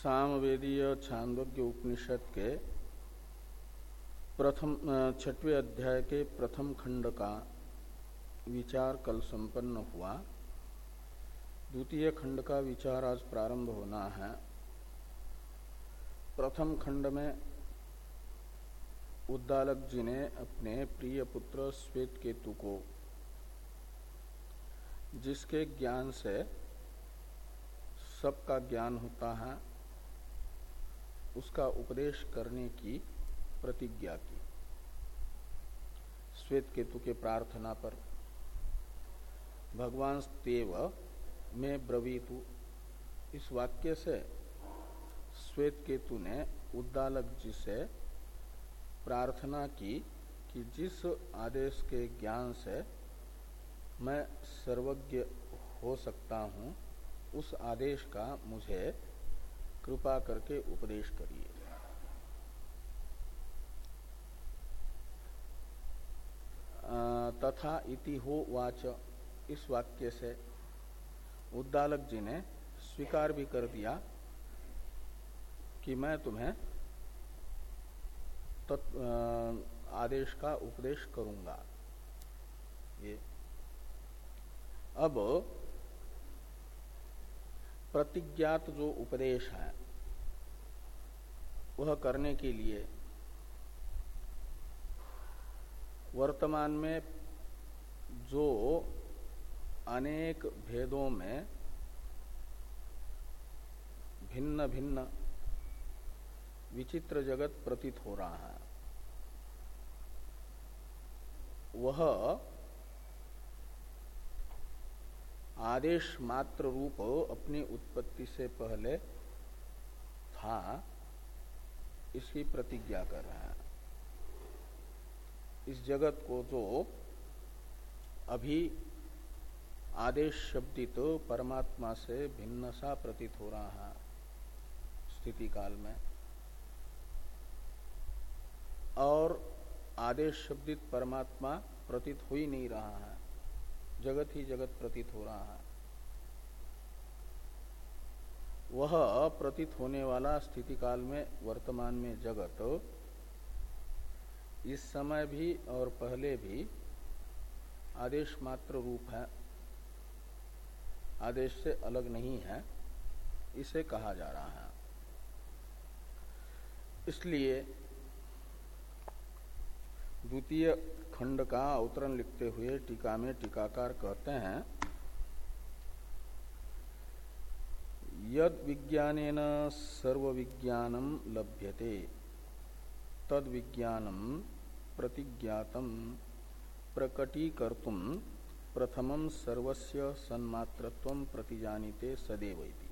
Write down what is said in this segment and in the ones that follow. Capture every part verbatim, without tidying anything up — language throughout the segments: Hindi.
सामवेदीय छांदोग्य उपनिषद के प्रथम छठवें अध्याय के प्रथम खंड का विचार कल संपन्न हुआ। द्वितीय खंड का विचार आज प्रारंभ होना है। प्रथम खंड में उद्दालक जी ने अपने प्रिय पुत्र श्वेतकेतु को, जिसके ज्ञान से सबका ज्ञान होता है, उसका उपदेश करने की प्रतिज्ञा की। श्वेतकेतु के प्रार्थना पर भगवान तेव में ब्रवीतु, इस वाक्य से श्वेतकेतु ने उद्दालक जी से प्रार्थना की कि जिस आदेश के ज्ञान से मैं सर्वज्ञ हो सकता हूँ, उस आदेश का मुझे कृपा करके उपदेश करिए। तथा इति हो वाच, इस वाक्य से उद्दालक जी ने स्वीकार भी कर दिया कि मैं तुम्हें तत् आदेश का उपदेश करूंगा। ये अब प्रतिज्ञात जो उपदेश है वह करने के लिए वर्तमान में जो अनेक भेदों में भिन्न भिन्न विचित्र जगत प्रतीत हो रहा है, वह आदेश मात्र रूप अपनी उत्पत्ति से पहले था, इसकी प्रतिज्ञा कर रहे हैं। इस जगत को जो अभी आदेश शब्दित तो परमात्मा से भिन्न सा प्रतीत हो रहा है स्थिति काल में, और आदेश शब्दित परमात्मा प्रतीत हो ही नहीं रहा है, जगत ही जगत प्रतीत हो रहा है। वह प्रतीत होने वाला स्थिति काल में वर्तमान में जगत इस समय भी और पहले भी आदेश मात्र रूप है, आदेश से अलग नहीं है, इसे कहा जा रहा है। इसलिए द्वितीय खंड का अवतरण लिखते हुए टीका में टीकाकार कहते हैं, यद विज्ञानेन सर्व विज्ञानम लभ्यते तद विज्ञानम प्रतिज्ञातम प्रकटीकर्तुम प्रथमं सर्वस्य सन्मात्रत्वं प्रतिजानीते सदैव इति।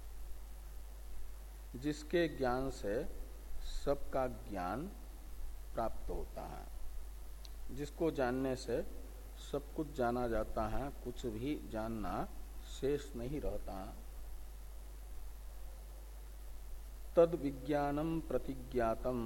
जिसके ज्ञान से सबका ज्ञान प्राप्त होता है, जिसको जानने से सब कुछ जाना जाता है, कुछ भी जानना शेष नहीं रहता। तद विज्ञानम प्रतिज्ञातम,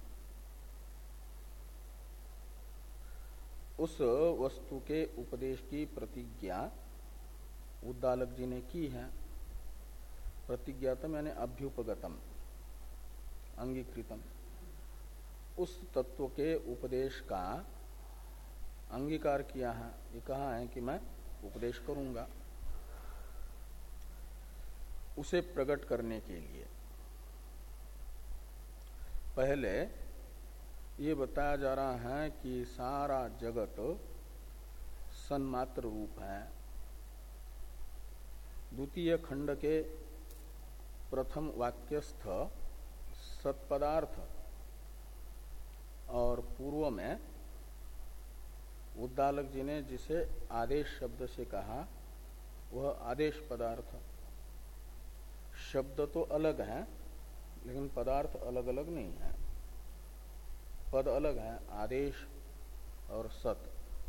उस वस्तु के उपदेश की प्रतिज्ञा उद्दालक जी ने की है। प्रतिज्ञातम यानी अभ्युपगतम, अंगीकृतम, उस तत्व के उपदेश का अंगीकार किया है। ये कहा है कि मैं उपदेश करूंगा उसे प्रकट करने के लिए। पहले ये बताया जा रहा है कि सारा जगत सन्मात्र रूप है। द्वितीय खंड के प्रथम वाक्यस्थ सत्पदार्थ और पूर्व में उद्दालक जी ने जिसे आदेश शब्द से कहा, वह आदेश पदार्थ। शब्द तो अलग है लेकिन पदार्थ अलग अलग नहीं है। पद अलग है, आदेश और सत।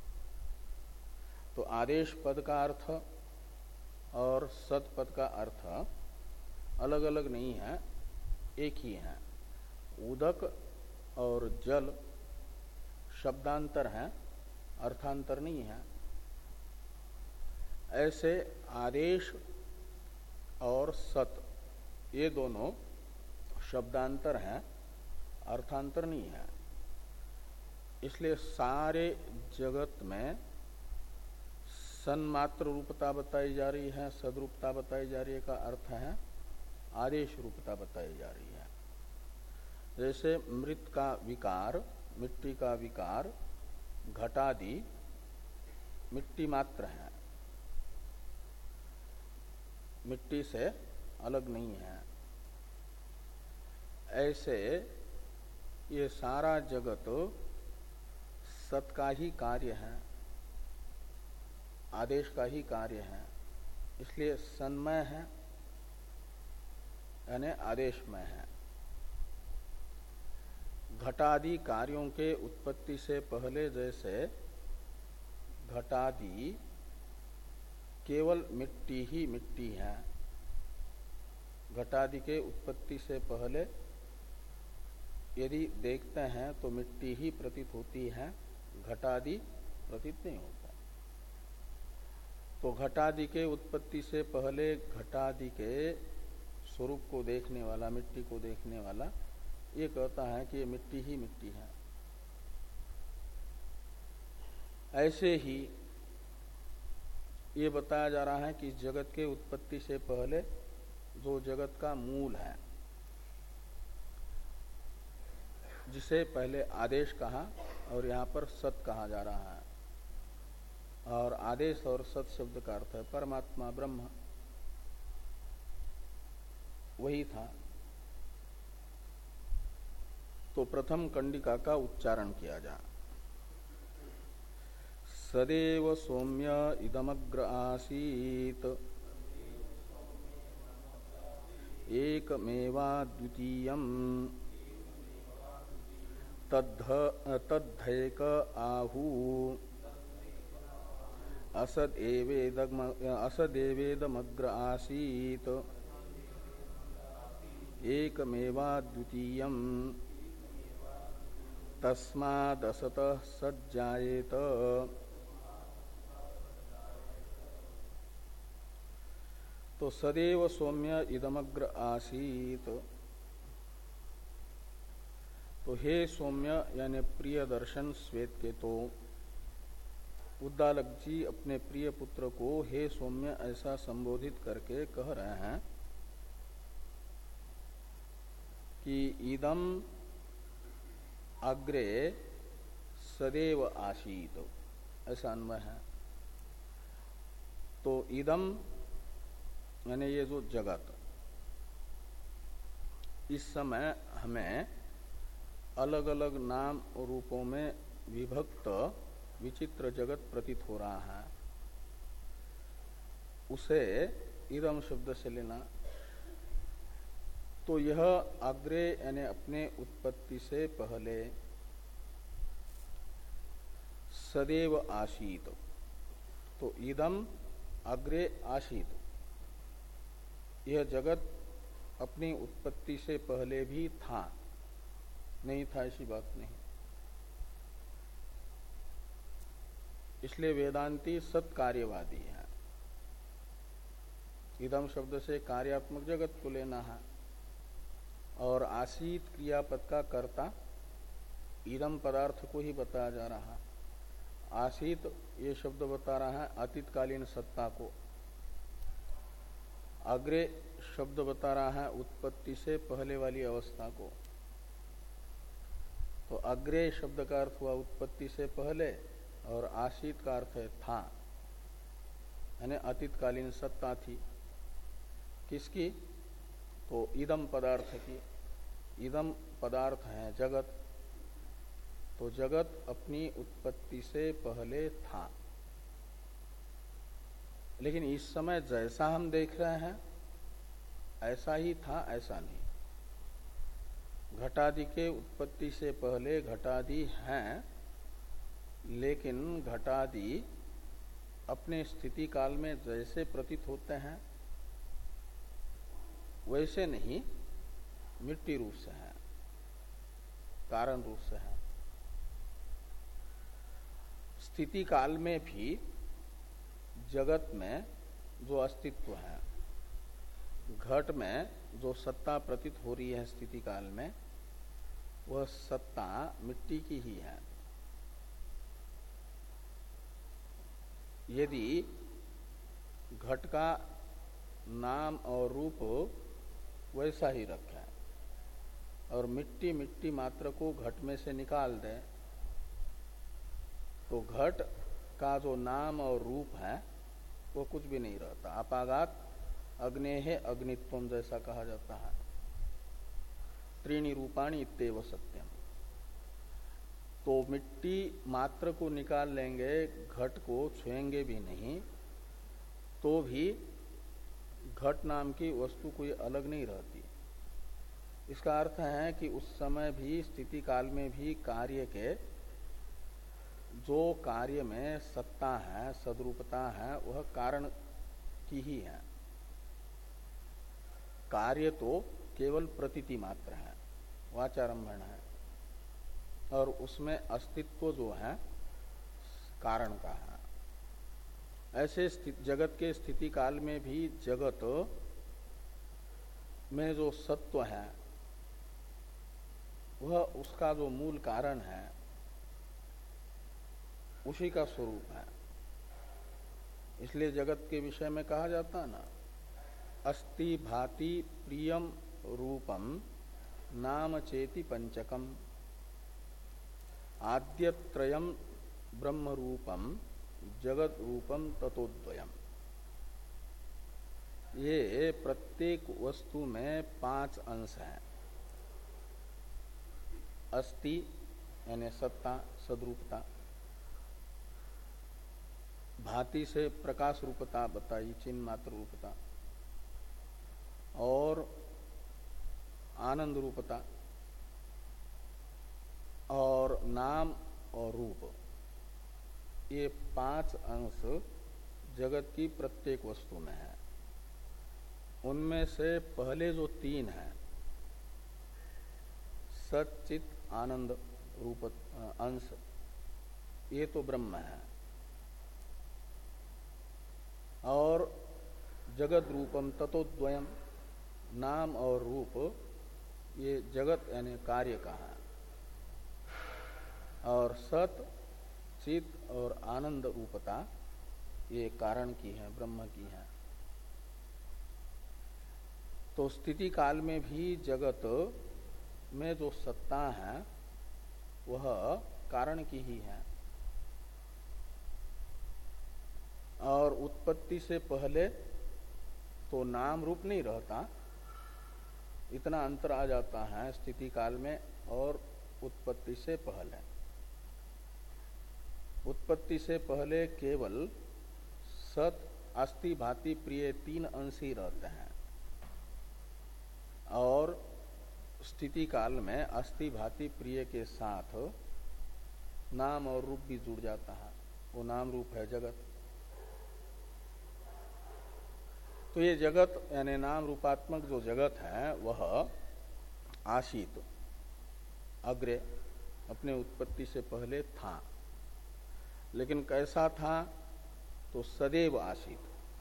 तो आदेश पद का अर्थ और सत पद का अर्थ अलग अलग नहीं है, एक ही है। उदक और जल शब्दांतर है, अर्थांतर नहीं है। ऐसे आदेश और सत ये दोनों शब्दांतर हैं, अर्थांतर नहीं है। इसलिए सारे जगत में सन्मात्र रूपता बताई जा रही है, सदरूपता बताई जा रही है का अर्थ है आदेश रूपता बताई जा रही है। जैसे मृत का विकार, मिट्टी का विकार, घटादि मिट्टी मात्र है, मिट्टी से अलग नहीं है। ऐसे ये सारा जगत सत का ही कार्य है, आदेश का ही कार्य है, इसलिए सन्मय है यानी आदेशमय है। घटादि कार्यों के उत्पत्ति से पहले जैसे घटादि केवल मिट्टी ही मिट्टी है, घटादि के उत्पत्ति से पहले यदि देखते हैं तो मिट्टी ही प्रतीत होती है, घटादि प्रतीत नहीं होता। तो घटादि के उत्पत्ति से पहले घटादि के स्वरूप को देखने वाला, मिट्टी को देखने वाला ये कहता है कि ये मिट्टी ही मिट्टी है। ऐसे ही ये बताया जा रहा है कि जगत के उत्पत्ति से पहले जो जगत का मूल है, जिसे पहले आदेश कहा और यहाँ पर सत कहा जा रहा है, और आदेश और सत शब्द का अर्थ है परमात्मा ब्रह्म, वही था। तो प्रथम कंडिका का उच्चारण किया जा। सदेव सौम्य इदमग्र आसीत एकमेवा द्वितीयम् तद्धैक आहु असदेवेदमग्र आसीत एकमेवा द्वितीयम् तस्मादसतः सज्जायेत। तो सदैव सौम्य इदमग्र आसीत, तो हे सौम्य यानी प्रिय दर्शन श्वेत के, तो उद्दालक जी अपने प्रिय पुत्र को हे सौम्य ऐसा संबोधित करके कह रहे हैं कि इदम अग्रे सदैव आसीत, ऐसा अन्वय है। तो इदम यानी ये जो जगत, इस समय हमें अलग अलग नाम और रूपों में विभक्त विचित्र जगत प्रतीत हो रहा है, उसे इदम शब्द से लेना। तो यह अग्रे यानी अपने उत्पत्ति से पहले सदैव आसीत, तो इदम अग्रे आसीत, यह जगत अपनी उत्पत्ति से पहले भी था, नहीं था ऐसी बात नहीं। इसलिए वेदांती सत्कार्यवादी है। इदम शब्द से कार्यात्मक जगत को लेना है, और आसीत क्रियापद का कर्ता इदम पदार्थ को ही बताया जा रहा है। आसीत ये शब्द बता रहा है अतीतकालीन सत्ता को, अग्रे शब्द बता रहा है उत्पत्ति से पहले वाली अवस्था को। तो अग्रे शब्द का अर्थ हुआ उत्पत्ति से पहले, और आसीत का अर्थ है था, यानी अतीतकालीन सत्ता थी। किसकी? तो इदम पदार्थ की। इदम पदार्थ है जगत, तो जगत अपनी उत्पत्ति से पहले था। लेकिन इस समय जैसा हम देख रहे हैं ऐसा ही था, ऐसा नहीं। घटादि के उत्पत्ति से पहले घटादि हैं, लेकिन घटादि अपने स्थिति काल में जैसे प्रतीत होते हैं वैसे नहीं, मिट्टी रूप से है, कारण रूप से है। स्थिति काल में भी जगत में जो अस्तित्व है घट में जो सत्ता प्रतीत हो रही है स्थिति काल में, वह सत्ता मिट्टी की ही है। यदि घट का नाम और रूप वैसा ही रखें और मिट्टी मिट्टी मात्र को घट में से निकाल दें, तो घट का जो नाम और रूप है वो कुछ भी नहीं रहता। अपागात अग्नेहे अग्नित्वम जैसा कहा जाता है। त्रीणि रूपाणि इत्येव सत्यम। तो मिट्टी मात्र को निकाल लेंगे, घट को छुएंगे भी नहीं, तो भी घट नाम की वस्तु कोई अलग नहीं रहती। इसका अर्थ है कि उस समय भी, स्थिति काल में भी कार्य के जो कार्य में सत्ता है, सद्रूपता है, वह कारण की ही है। कार्य तो केवल प्रतीति मात्र है, वाचारंभण है, और उसमें अस्तित्व जो है कारण का है। ऐसे जगत के स्थिति काल में भी जगत में जो सत्व है वह उसका जो मूल कारण है उसी का स्वरूप है। इसलिए जगत के विषय में कहा जाता है ना, अस्ति भाति प्रियम रूपम नाम चेति पंचकम आद्यत्रयम ब्रह्म रूपम जगत रूपम ततोद्वयम। ये प्रत्येक वस्तु में पांच अंश हैं। अस्ति यानी सत्ता, सद्रूपता, भांति से प्रकाश रूपता बताई, चिन्ह मात्र रूपता, और आनंद रूपता, और नाम और रूप। ये पांच अंश जगत की प्रत्येक वस्तु में है। उनमें से पहले जो तीन हैं, सच्चित आनंद रूप अंश, ये तो ब्रह्म है। और जगत रूपम ततोद्वयम, नाम और रूप, ये जगत यानी कार्य का है। और सत, चित और आनंद रूपता ये कारण की है, ब्रह्म की है। तो स्थिति काल में भी जगत में जो सत्ता है वह कारण की ही है। और उत्पत्ति से पहले तो नाम रूप नहीं रहता, इतना अंतर आ जाता है स्थिति काल में और उत्पत्ति से पहले। उत्पत्ति से पहले केवल सत, अस्ति, भाति, प्रिय तीन अंश ही रहते हैं, और स्थिति काल में अस्ति, भाति, प्रिय के साथ नाम और रूप भी जुड़ जाता है। वो नाम रूप है जगत। तो ये जगत यानी नाम रूपात्मक जो जगत है वह आशीत, अग्रे, अपने उत्पत्ति से पहले था। लेकिन कैसा था? तो सदैव आशीत।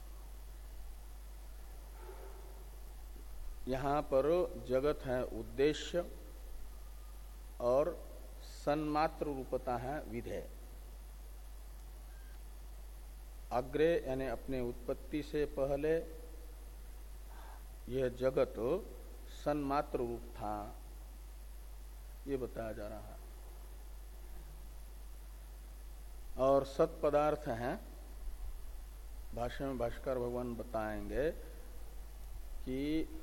यहां पर जगत है उद्देश्य और सन्मात्र रूपता है विधेय। अग्रे यानी अपने उत्पत्ति से पहले यह जगत सन्मात्र रूप था, ये बताया जा रहा है। और सत पदार्थ हैं, भाष्य में भाष्कर भगवान बताएंगे कि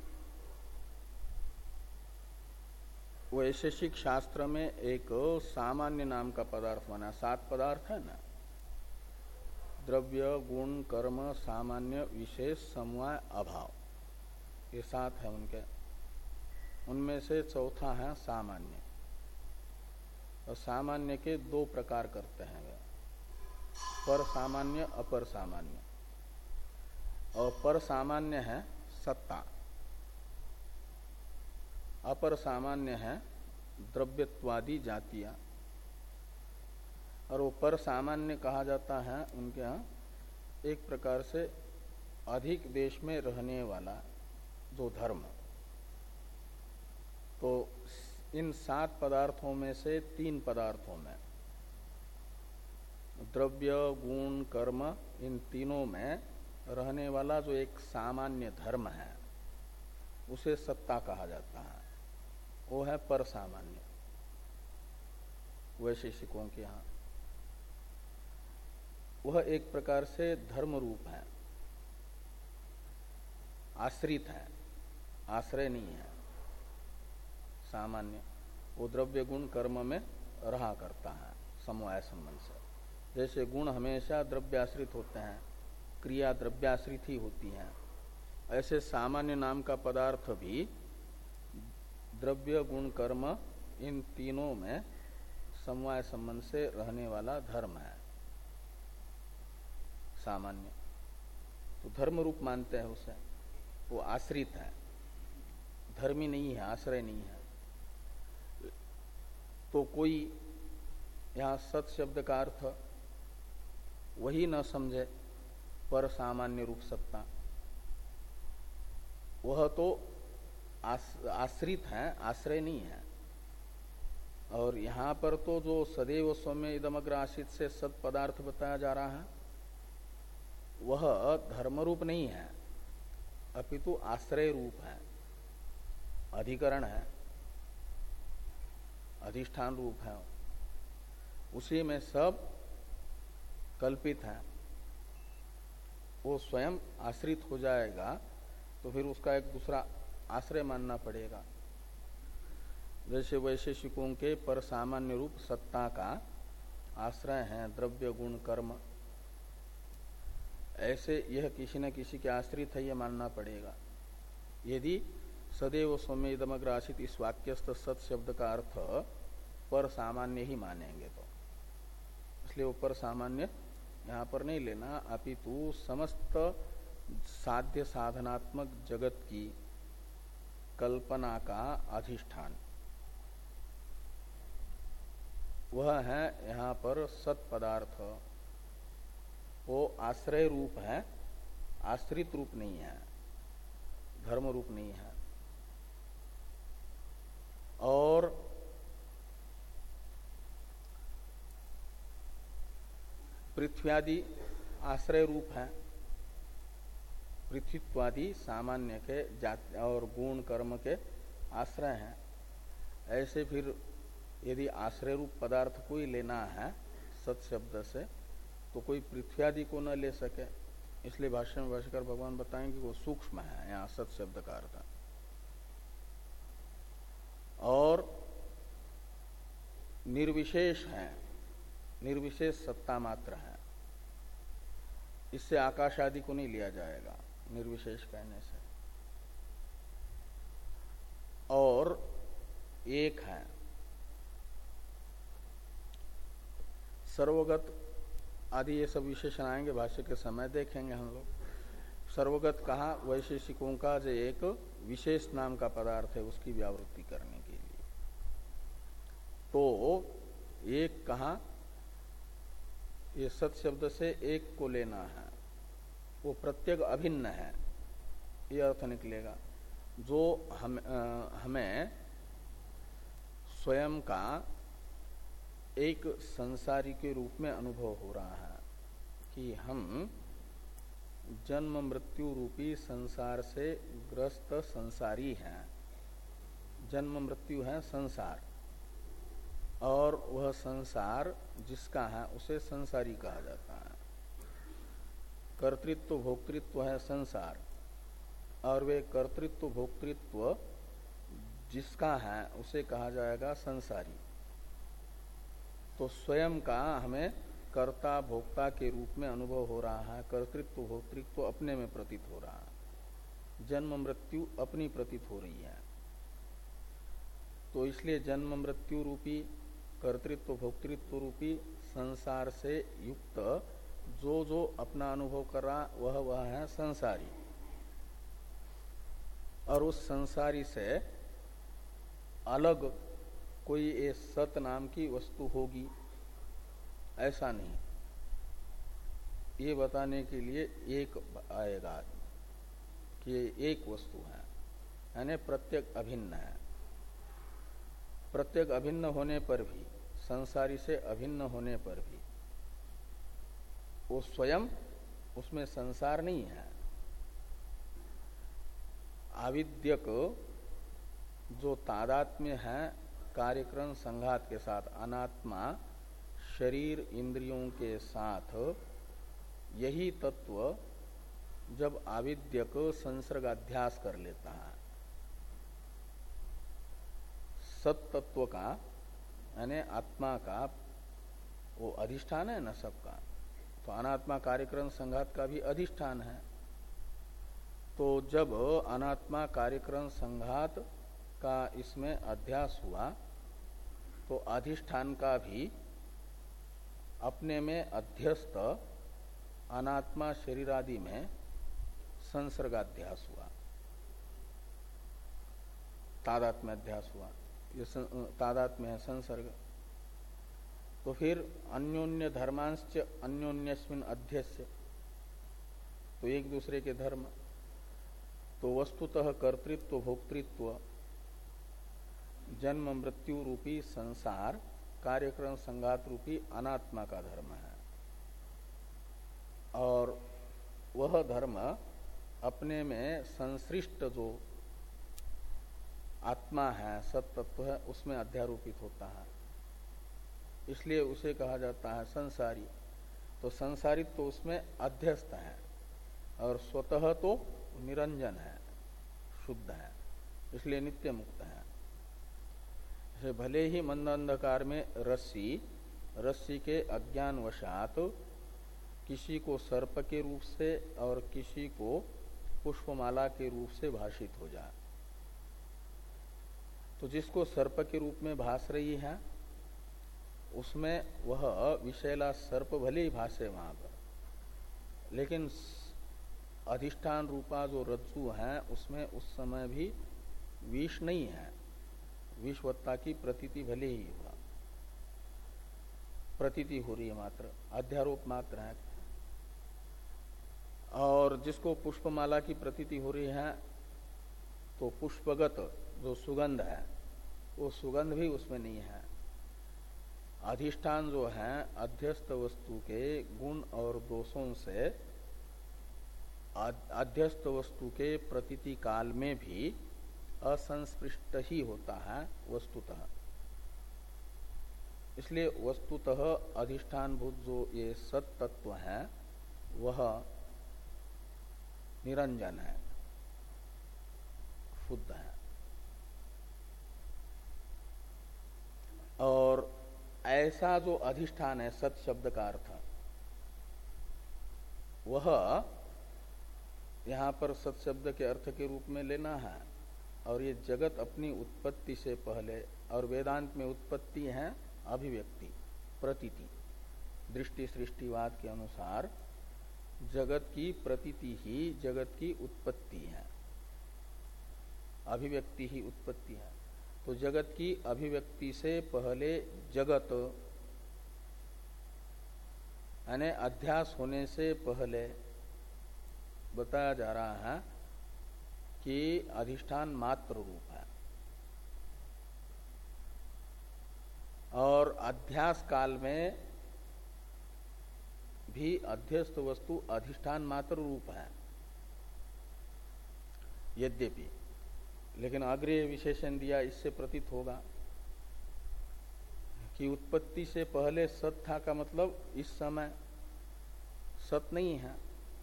वैशेषिक शास्त्र में एक सामान्य नाम का पदार्थ बना। सात पदार्थ है ना, द्रव्य, गुण, कर्म, सामान्य, विशेष, समवाय, अभाव, ये सात है उनके। उनमें से चौथा है सामान्य। और सामान्य के दो प्रकार करते हैं वे, पर सामान्य, अपर सामान्य। और पर सामान्य है सत्ता, अपर सामान्य है द्रव्यत्वादि जातियां। और वो पर सामान्य कहा जाता है उनके यहाँ एक प्रकार से अधिक देश में रहने वाला जो धर्म, तो इन सात पदार्थों में से तीन पदार्थों में, द्रव्य गुण कर्म, इन तीनों में रहने वाला जो एक सामान्य धर्म है उसे सत्ता कहा जाता है। वो है पर सामान्य वैशेषिकों के यहाँ। वह एक प्रकार से धर्म रूप है, आश्रित है, आश्रय नहीं है। सामान्य वो द्रव्य गुण कर्म में रहा करता है समवाय संबंध से। जैसे गुण हमेशा द्रव्याश्रित होते हैं, क्रिया द्रव्याश्रित ही होती है, ऐसे सामान्य नाम का पदार्थ भी द्रव्य गुण कर्म इन तीनों में समवाय संबंध से रहने वाला धर्म है सामान्य। तो धर्म रूप मानते हैं उसे, वो आश्रित है, धर्मी नहीं है, आश्रय नहीं है। तो कोई यहाँ सत शब्द का अर्थ वही न समझे पर सामान्य रूप सत्ता, वह तो आस, आश्रित है, आश्रय नहीं है। और यहाँ पर तो जो सदैव सौम्य इदमग्र आश्रित से सत पदार्थ बताया जा रहा है वह धर्म रूप नहीं है, अपितु आश्रय रूप है, अधिकरण है, अधिष्ठान रूप है। उसी में सब कल्पित है। वो स्वयं आश्रित हो जाएगा तो फिर उसका एक दूसरा आश्रय मानना पड़ेगा। जैसे वैशेषिकों के पर सामान्य रूप सत्ता का आश्रय है द्रव्य गुण कर्म, ऐसे यह किसी न किसी के आश्रित है, यह मानना पड़ेगा। यदि सदैव सौम्य इदमग्र आश्रित इस वाक्यस्थ सत शब्द का अर्थ पर सामान्य ही मानेंगे तो, इसलिए वो पर सामान्य यहाँ पर नहीं लेना, अपितु समस्त साध्य साधनात्मक जगत की कल्पना का अधिष्ठान वह है यहाँ पर सत पदार्थ। वो आश्रय रूप है, आश्रित रूप नहीं है, धर्म रूप नहीं है। और पृथ्व्यादि आश्रय रूप है, पृथ्वीत्वादि सामान्य के जाति और गुण कर्म के आश्रय हैं। ऐसे फिर यदि आश्रय रूप पदार्थ कोई लेना है सत शब्द से तो कोई पृथ्व्यादि को न ले सके, इसलिए भाष्य में भाष्यकार भगवान बताएंगे वो सूक्ष्म है यहाँ सत शब्द का अर्थ। और निर्विशेष है, निर्विशेष सत्ता मात्र है, इससे आकाश आदि को नहीं लिया जाएगा निर्विशेष कहने से। और एक है, सर्वगत आदि ये सब विशेषण आएंगे भाष्य के समय, देखेंगे हम लोग। सर्वगत कहा वैशेषिकों का जो एक विशेष नाम का पदार्थ है उसकी व्यावृत्ति करने के लिए। तो एक कहा, ये सत शब्द से एक को लेना है, वो प्रत्येक अभिन्न है, ये अर्थ निकलेगा। जो हम आ, हमें स्वयं का एक संसारी के रूप में अनुभव हो रहा है कि हम जन्म मृत्यु रूपी संसार से ग्रस्त संसारी हैं। जन्म मृत्यु है संसार, और वह संसार जिसका है उसे संसारी कहा जाता है। कर्तृत्व भोक्तृत्व है संसार, और वे कर्तृत्व भोक्तृत्व जिसका है उसे कहा जाएगा संसारी। तो स्वयं का हमें कर्ता भोक्ता के रूप में अनुभव हो रहा है, कर्तृत्व भोक्तृत्व अपने में प्रतीत हो रहा है, जन्म मृत्यु अपनी प्रतीत हो रही है। तो इसलिए जन्म मृत्यु रूपी कर्तृत्व भोक्तृत्व रूपी संसार से युक्त जो जो अपना अनुभव कर रहा वह वह है संसारी। और उस संसारी से अलग कोई ये सत नाम की वस्तु होगी ऐसा नहीं, ये बताने के लिए एक आएगा कि ये एक वस्तु है, यानी प्रत्येक अभिन्न है। प्रत्येक अभिन्न होने पर भी, संसारी से अभिन्न होने पर भी वो स्वयं उसमें संसार नहीं है। आविद्यक जो तादात्म्य है कार्यक्रम संघात के साथ, अनात्मा शरीर इंद्रियों के साथ, यही तत्व जब आविद्यक संसर्गाध्यास कर लेता है सत तत्व का, यानी आत्मा का वो अधिष्ठान है न सबका, तो अनात्मा कार्यक्रम संघात का भी अधिष्ठान है। तो जब अनात्मा कार्यक्रम संघात का इसमें अध्यास हुआ तो अधिष्ठान का भी अपने में अध्यस्त अनात्मा शरीरादि में संसर्गाध्यास हुआ, तादात्म्य अध्यास हुआ। ये तादात्म्य है संसर्ग। तो फिर अन्योन्य धर्मांश्च अन्योन्यस्मिन् अध्यस्य, तो एक दूसरे के धर्म, तो वस्तुतः कर्तृत्व भोक्तृत्व जन्म मृत्यु रूपी संसार कार्यक्रम संघात रूपी अनात्मा का धर्म है, और वह धर्म अपने में संश्रिष्ट जो आत्मा है, सत्तत्व है, उसमें अध्यारोपित होता है, इसलिए उसे कहा जाता है संसारी। तो संसारित्व तो उसमें अध्यस्त है और स्वतः तो निरंजन है, शुद्ध है, इसलिए नित्य मुक्त है। जैसे भले ही मंद अंधकार में रस्सी रस्सी के अज्ञान वशात किसी को सर्प के रूप से और किसी को पुष्पमाला के रूप से भाषित हो जाए, तो जिसको सर्प के रूप में भास रही है उसमें वह विषैला सर्प भले ही भासे वहां पर, लेकिन अधिष्ठान रूपा जो रज्जु है उसमें उस समय भी विष नहीं है, विषवत्ता की प्रतीति भले ही हुआ, प्रतीति हो रही है मात्र, अध्यारोप मात्र है। और जिसको पुष्पमाला की प्रतीति हो रही है तो पुष्पगत जो सुगंध है वो सुगंध भी उसमें नहीं है। अधिष्ठान जो है अध्यस्त वस्तु के गुण और दोषों से अध्यस्त वस्तु के प्रतीति काल में भी असंस्पृष्ट ही होता है वस्तुतः। इसलिए वस्तुतः अधिष्ठानभूत जो ये सत तत्व है वह निरंजन है, शुद्ध है। और ऐसा जो अधिष्ठान है सत शब्द का अर्थ, वह यहां पर सत शब्द के अर्थ के रूप में लेना है। और ये जगत अपनी उत्पत्ति से पहले, और वेदांत में उत्पत्ति है अभिव्यक्ति प्रतीति, दृष्टि सृष्टिवाद के अनुसार जगत की प्रतीति ही जगत की उत्पत्ति है, अभिव्यक्ति ही उत्पत्ति है। तो जगत की अभिव्यक्ति से पहले जगत यानी अध्यास होने से पहले बताया जा रहा है कि अधिष्ठान मात्र रूप है, और अध्यास काल में भी अध्यस्त वस्तु अधिष्ठान मात्र रूप है यद्यपि, लेकिन अग्रेय विशेषण दिया इससे प्रतीत होगा कि उत्पत्ति से पहले सत था का मतलब इस समय सत नहीं है।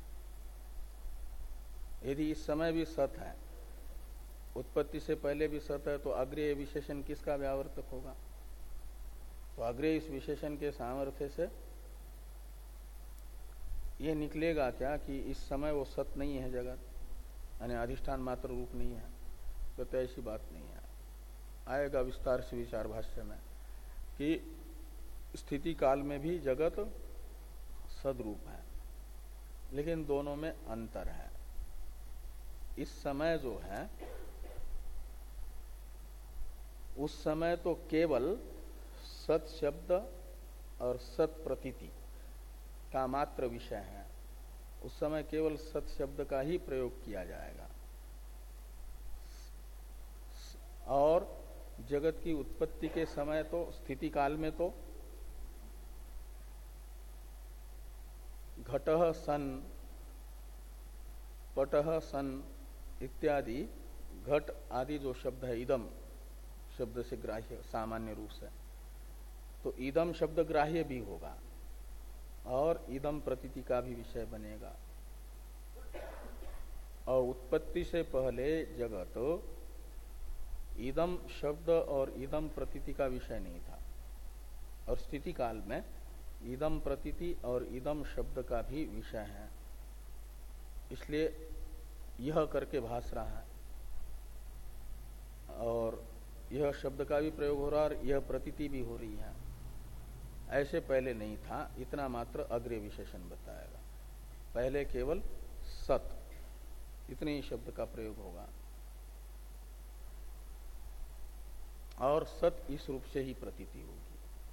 यदि इस समय भी सत है, उत्पत्ति से पहले भी सत है, तो अग्रेय विशेषण किसका व्यावर्तक होगा? तो अग्रेय इस विशेषण के सामर्थ्य से यह निकलेगा क्या कि इस समय वो सत नहीं है जगत, यानी अधिष्ठान मात्र रूप नहीं है। तो ऐसी बात नहीं है, आएगा विस्तार से विचार भाष्य में कि स्थिति काल में भी जगत सदरूप है, लेकिन दोनों में अंतर है। इस समय जो है उस समय तो केवल सत शब्द और सत प्रतीति का मात्र विषय है, उस समय केवल सत शब्द का ही प्रयोग किया जाएगा। और जगत की उत्पत्ति के समय तो स्थिति काल में तो घटः सन, पटः सन इत्यादि घट आदि जो शब्द है इदम शब्द से ग्राह्य सामान्य रूप से, तो इदम शब्द ग्राह्य भी होगा और इदम प्रतीति का भी विषय बनेगा। और उत्पत्ति से पहले जगत इदम शब्द और इदम प्रतीति का विषय नहीं था, और स्थिति काल में इदम प्रतीति और इदम शब्द का भी विषय है। इसलिए यह करके भास रहा है और यह शब्द का भी प्रयोग हो रहा है और यह प्रतीति भी हो रही है। ऐसे पहले नहीं था, इतना मात्र अग्रे विशेषण बताएगा। पहले केवल सत इतने ही शब्द का प्रयोग होगा और सत इस रूप से ही प्रतीति होगी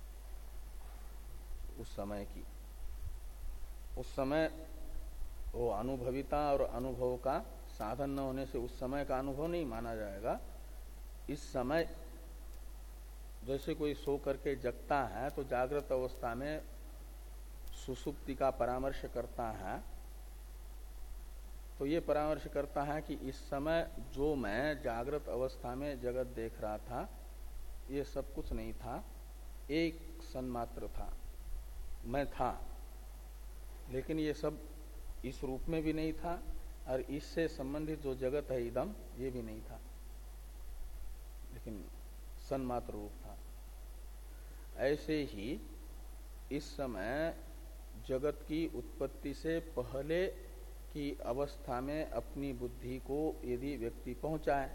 उस समय की। उस समय वो अनुभविता और अनुभव का साधन न होने से उस समय का अनुभव नहीं माना जाएगा। इस समय जैसे कोई सो करके जगता है तो जागृत अवस्था में सुसुप्ति का परामर्श करता है, तो ये परामर्श करता है कि इस समय जो मैं जागृत अवस्था में जगत देख रहा था ये सब कुछ नहीं था, एक सन्मात्र था, मैं था, लेकिन ये सब इस रूप में भी नहीं था और इससे संबंधित जो जगत है इदम ये भी नहीं था, लेकिन सन्मात्र रूप था। ऐसे ही इस समय जगत की उत्पत्ति से पहले की अवस्था में अपनी बुद्धि को यदि व्यक्ति पहुंचाए,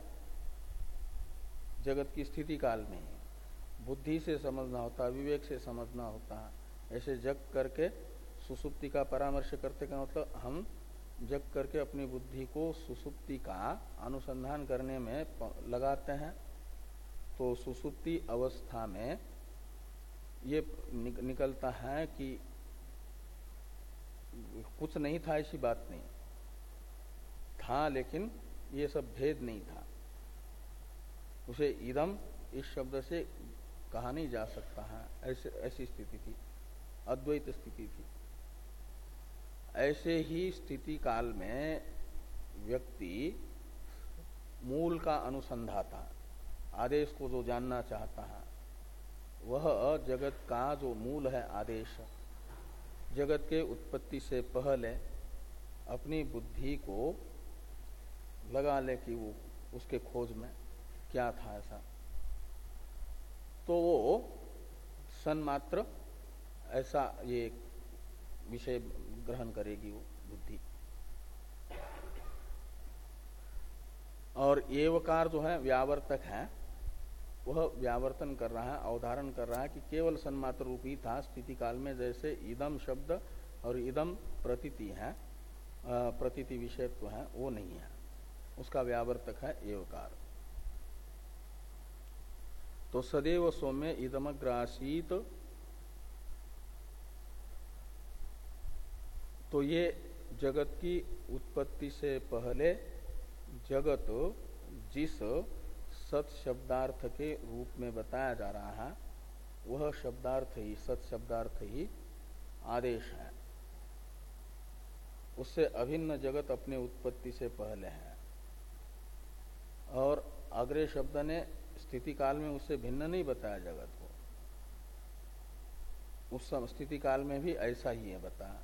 जगत की स्थिति काल में ही बुद्धि से समझना होता है, विवेक से समझना होता है। ऐसे जग करके सुसुप्ति का परामर्श करते का मतलब हम जग करके अपनी बुद्धि को सुसुप्ति का अनुसंधान करने में लगाते हैं, तो सुसुप्ति अवस्था में ये निकलता है कि कुछ नहीं था, ऐसी बात नहीं था, लेकिन ये सब भेद नहीं था। उसे इदम इस शब्द से कहा नहीं जा सकता है, ऐसे ऐसी स्थिति थी, अद्वैत स्थिति थी। ऐसे ही स्थिति काल में व्यक्ति मूल का अनुसंधाता, आदेश को जो जानना चाहता है, वह जगत का जो मूल है आदेश, जगत के उत्पत्ति से पहले अपनी बुद्धि को लगा ले कि वो उसके खोज में क्या था ऐसा, तो वो सन्मात्र ऐसा ये विषय ग्रहण करेगी वो बुद्धि। और एवकार जो है व्यावर्तक है, वह व्यावर्तन कर रहा है, अवधारण कर रहा है कि केवल सन्मात्र रूप ही था स्थिति काल में, जैसे इदम शब्द और इदम प्रतीति है, प्रतीति विषयत्व है, वो नहीं है, उसका व्यावर्तक है एवकार। तो सदैव सौम्य इदमग्रासीत, तो ये जगत की उत्पत्ति से पहले जगत जिस सत शब्दार्थ के रूप में बताया जा रहा है, वह शब्दार्थ ही, सत शब्दार्थ ही आदेश है। उससे अभिन्न जगत अपने उत्पत्ति से पहले है, और अग्रे शब्द ने स्थिति काल में उससे भिन्न नहीं बताया जगत को, उस स्थिति काल में भी ऐसा ही है बताया,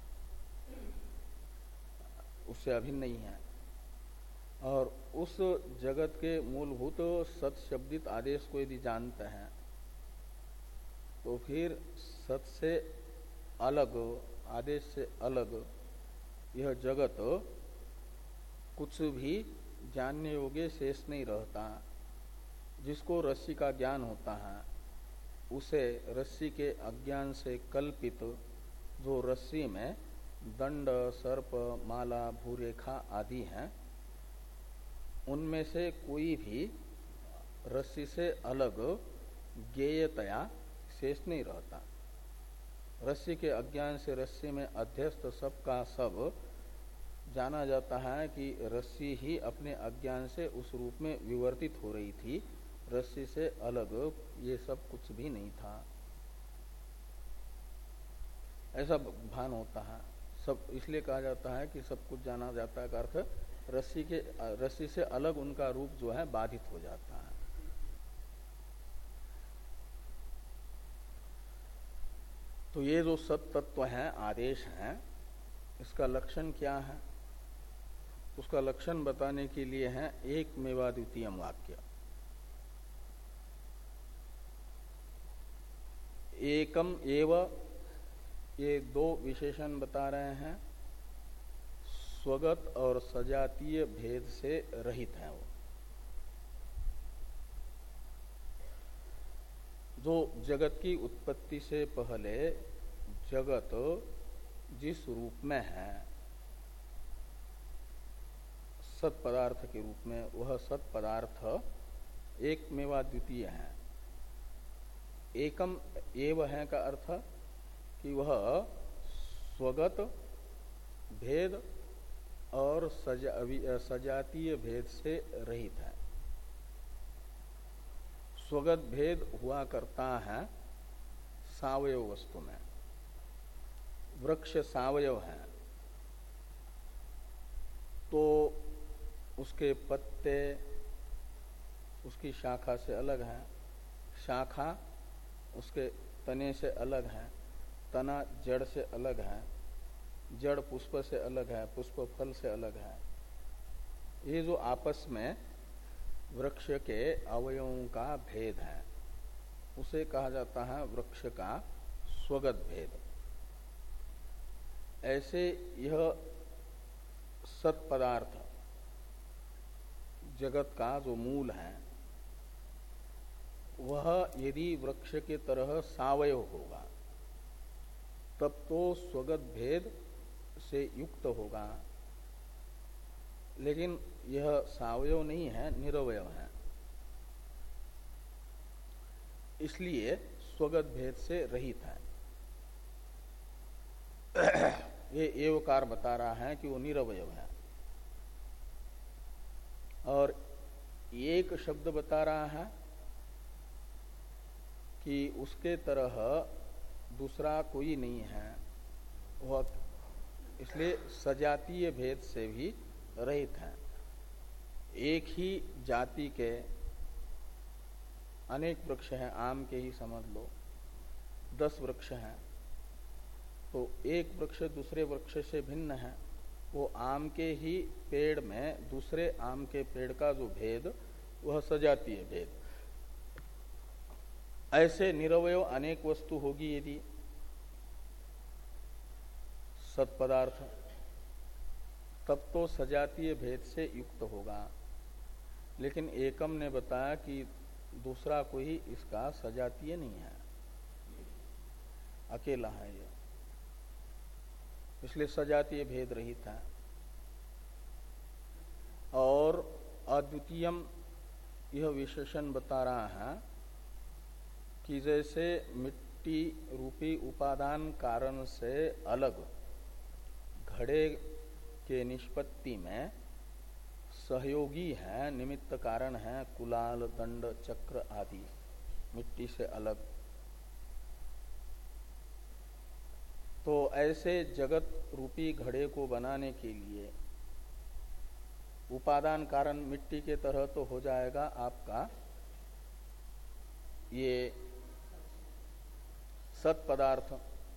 उससे अभिन्न नहीं है। और उस जगत के मूलभूत सत शब्दित आदेश को यदि जानते हैं तो फिर सत से अलग, आदेश से अलग यह जगत कुछ भी जानने योग्य शेष नहीं रहता। जिसको रस्सी का ज्ञान होता है उसे रस्सी के अज्ञान से कल्पित जो रस्सी में दंड, सर्प, माला, भूरेखा आदि हैं, उनमें से कोई भी रस्सी से अलग ज्ञेयतया शेष नहीं रहता। रस्सी के अज्ञान से रस्सी में अध्यस्त सब का सब जाना जाता है कि रस्सी ही अपने अज्ञान से उस रूप में विवर्तित हो रही थी, रस्सी से अलग ये सब कुछ भी नहीं था, ऐसा भान होता है। सब इसलिए कहा जाता है कि सब कुछ जाना जाता है का अर्थ रस्सी के रस्सी से अलग उनका रूप जो है बाधित हो जाता है। तो ये जो सत तत्व है, आदेश है, इसका लक्षण क्या है? उसका लक्षण बताने के लिए है एक मेवा द्वितीयम वाक्य। एकम एव, ये दो विशेषण बता रहे हैं, स्वगत और सजातीय भेद से रहित है वो। जो जगत की उत्पत्ति से पहले जगत जिस रूप में है, सत पदार्थ के रूप में, वह सत पदार्थ एक मेवा द्वितीय है। एकम एव है का अर्थ कि वह स्वगत भेद और सजा, सजातीय भेद से रहित है। स्वगत भेद हुआ करता है सावयव वस्तु में। वृक्ष सावयव है तो उसके पत्ते उसकी शाखा से अलग है, शाखा उसके तने से अलग है, तना जड़ से अलग है, जड़ पुष्प से अलग है, पुष्प फल से अलग है। ये जो आपस में वृक्ष के अवयवों का भेद है, उसे कहा जाता है वृक्ष का स्वगत भेद। ऐसे यह सत पदार्थ जगत का जो मूल है, वह यदि वृक्ष के तरह सावयव होगा तब तो स्वगत भेद से युक्त होगा, लेकिन यह सावयव नहीं है, निरवयव है, इसलिए स्वगत भेद से रहित है। ये एवकार बता रहा है कि वो निरवयव है। और एक शब्द बता रहा है कि उसके तरह दूसरा कोई नहीं है, वह इसलिए सजातीय भेद से भी रहित है। एक ही जाति के अनेक वृक्ष हैं, आम के ही समझ लो दस वृक्ष हैं, तो एक वृक्ष दूसरे वृक्ष से भिन्न है। वो आम के ही पेड़ में दूसरे आम के पेड़ का जो भेद, वह सजातीय भेद। ऐसे निरवयव अनेक वस्तु होगी यदि सत पदार्थ, तब तो सजातीय भेद से युक्त होगा। लेकिन एकम ने बताया कि दूसरा कोई इसका सजातीय नहीं है, अकेला है यह, इसलिए सजातीय भेद रहित है। और अद्वितीयम यह विशेषण बता रहा है कि जैसे मिट्टी रूपी उपादान कारण से अलग घड़े के निष्पत्ति में सहयोगी है, निमित्त कारण है, कुलाल, दंड, चक्र आदि मिट्टी से अलग, तो ऐसे जगत रूपी घड़े को बनाने के लिए उपादान कारण मिट्टी के तरह तो हो जाएगा आपका ये सत पदार्थ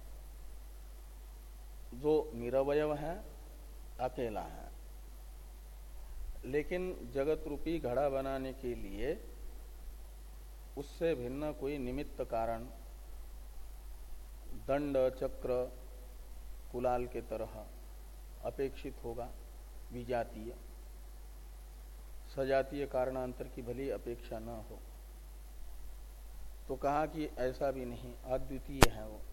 जो निरवयव है, अकेला है। लेकिन जगत रूपी घड़ा बनाने के लिए उससे भिन्न कोई निमित्त कारण दंड, चक्र, कुलाल के तरह अपेक्षित होगा, विजातीय। सजातीय कारणांतर की भली अपेक्षा न हो। तो कहा कि ऐसा भी नहीं, अद्वितीय है वो।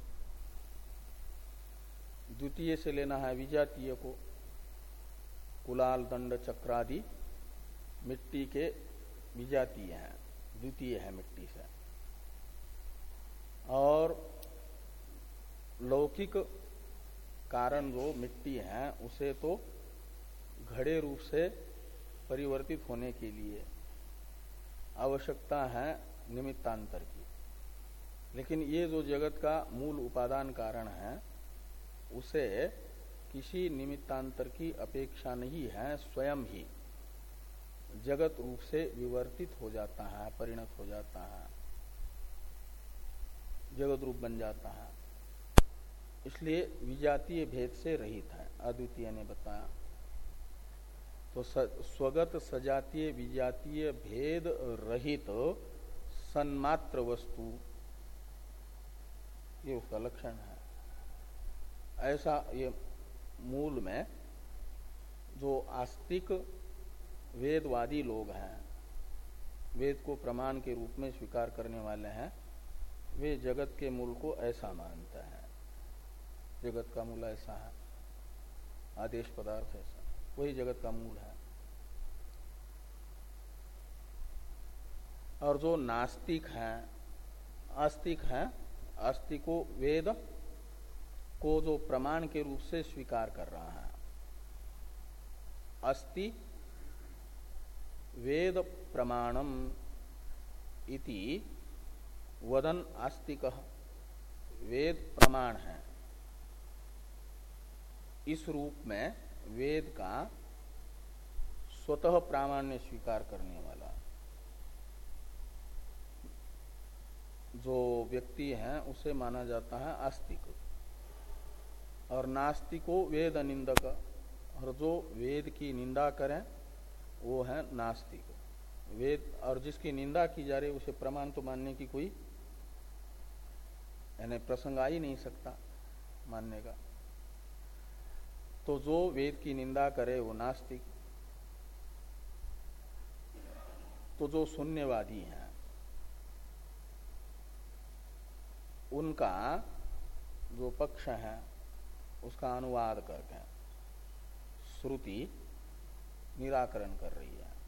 द्वितीय से लेना है विजातीय को। कुलाल, दंड, चक्रादि मिट्टी के विजातीय हैं, द्वितीय है मिट्टी से। और लौकिक कारण जो मिट्टी है उसे तो घड़े रूप से परिवर्तित होने के लिए आवश्यकता है निमित्तांतर की, लेकिन ये जो जगत का मूल उपादान कारण है उसे किसी निमित्तांतर की अपेक्षा नहीं है, स्वयं ही जगत रूप से विवर्तित हो जाता है, परिणत हो जाता है, जगत रूप बन जाता है। इसलिए विजातीय भेद से रहित है, अद्वितीय ने बताया। तो स्वगत सजातीय विजातीय भेद रहित सन्मात्र वस्तु, ये उसका लक्षण है। ऐसा ये मूल में जो आस्तिक वेदवादी लोग हैं, वेद को प्रमाण के रूप में स्वीकार करने वाले हैं, वे जगत के मूल को ऐसा मानते हैं। जगत का मूल ऐसा है, आदेश पदार्थ ऐसा, वही जगत का मूल है। और जो नास्तिक हैं, आस्तिक हैं, आस्तिको वेद को जो प्रमाण के रूप से स्वीकार कर रहा है, अस्ति वेद प्रमाणम इति वदन आस्तिकः, वेद प्रमाण है, इस रूप में वेद का स्वतः प्रामाण्य स्वीकार करने वाला जो व्यक्ति है उसे माना जाता है आस्तिक। और नास्तिको वेद निंदक, और जो वेद की निंदा करें वो है नास्तिक। वेद और जिसकी निंदा की जा रही उसे प्रमाण तो मानने की कोई यानी प्रसंग आ ही नहीं सकता मानने का। तो जो वेद की निंदा करे वो नास्तिक। तो जो शून्यवादी हैं उनका जो पक्ष है उसका अनुवाद करके श्रुति निराकरण कर रही है।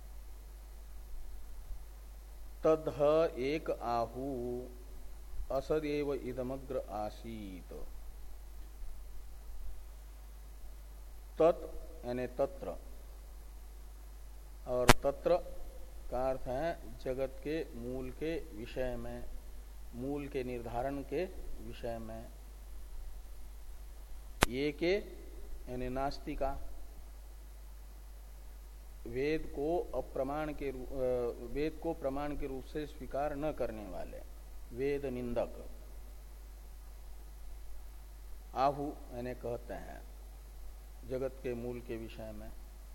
तद्ह एक आहु असदेव इदमग्र आसीत, तत् यानी तत्र, और तत्र का अर्थ है जगत के मूल के विषय में, मूल के निर्धारण के विषय में। ये के यानी नास्तिका, वेद को अप्रमाण के वेद को प्रमाण के रूप से स्वीकार न करने वाले वेद निंदक, आहु यानी कहते हैं जगत के मूल के विषय में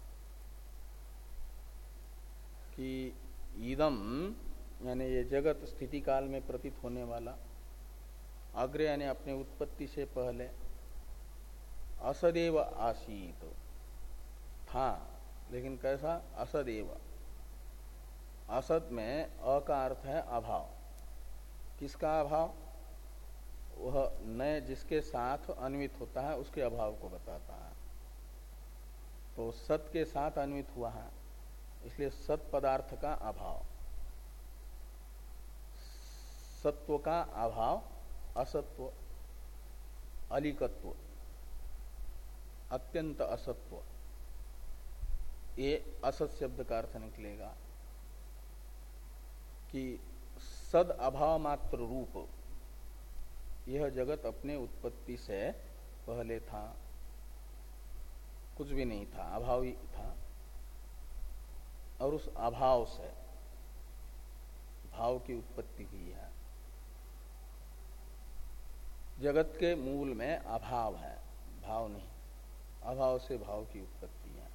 कि इदम यानी ये जगत स्थिति काल में प्रतीत होने वाला, अग्रे यानी अपने उत्पत्ति से पहले, असदेव आसीत था, लेकिन कैसा? असदेव। असद में अ का अर्थ है अभाव। किसका अभाव? वह नए जिसके साथ अन्वित होता है उसके अभाव को बताता है। तो सत के साथ अन्वित हुआ है, इसलिए सत पदार्थ का अभाव, सत्व का अभाव, असत्व, अलिकत्व, अत्यंत असत्व, ये असत शब्द का अर्थ निकलेगा कि सद अभाव मात्र रूप यह जगत अपने उत्पत्ति से पहले था, कुछ भी नहीं था, अभाव ही था। और उस अभाव से भाव की उत्पत्ति हुई है। जगत के मूल में अभाव है, भाव नहीं। अभाव से भाव की उत्पत्ति है,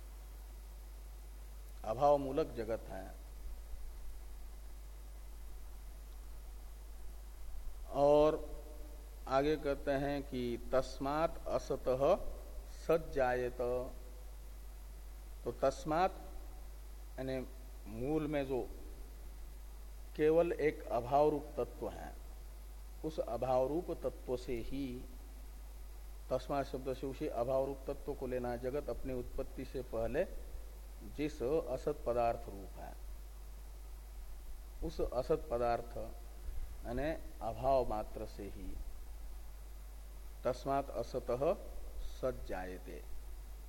अभाव मूलक जगत है। और आगे कहते हैं कि तस्मात् असतः सज्जायत। तो तस्मात् यानी मूल में जो केवल एक अभाव रूप तत्व है, उस अभाव रूप तत्व से ही, तस्मात् शब्द से उसी अभाव रूप तत्व को लेना। जगत अपनी उत्पत्ति से पहले जिस असत पदार्थ रूप है, उस असत पदार्थ यानी अभाव मात्र से ही तस्मात् असतः सज्जायते,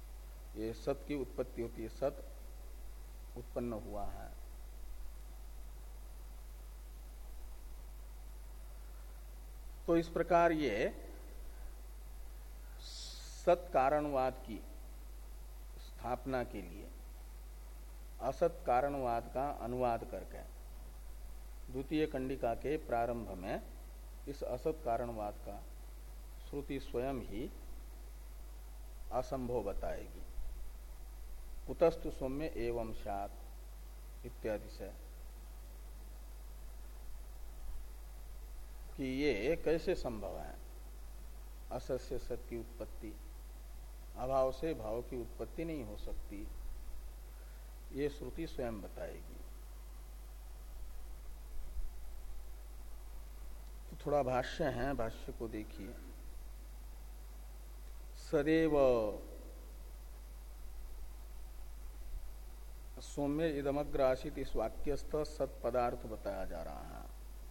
ये सत की उत्पत्ति होती है, सत उत्पन्न हुआ है। तो इस प्रकार ये सत कारणवाद की स्थापना के लिए असत कारणवाद का अनुवाद करके द्वितीय कंडिका के प्रारंभ में इस असत कारणवाद का श्रुति स्वयं ही असंभव बताएगी। कुतस्तु सौम्य एवं स्यात् इत्यादि से कि ये कैसे संभव है, असत से सत की उत्पत्ति, अभाव से भाव की उत्पत्ति नहीं हो सकती, ये श्रुति स्वयं बताएगी। तो थोड़ा भाष्य है, भाष्य को देखिए। सदैव सौम्य इदमग्र आसित इस वाक्यस्थ सत पदार्थ बताया जा रहा है।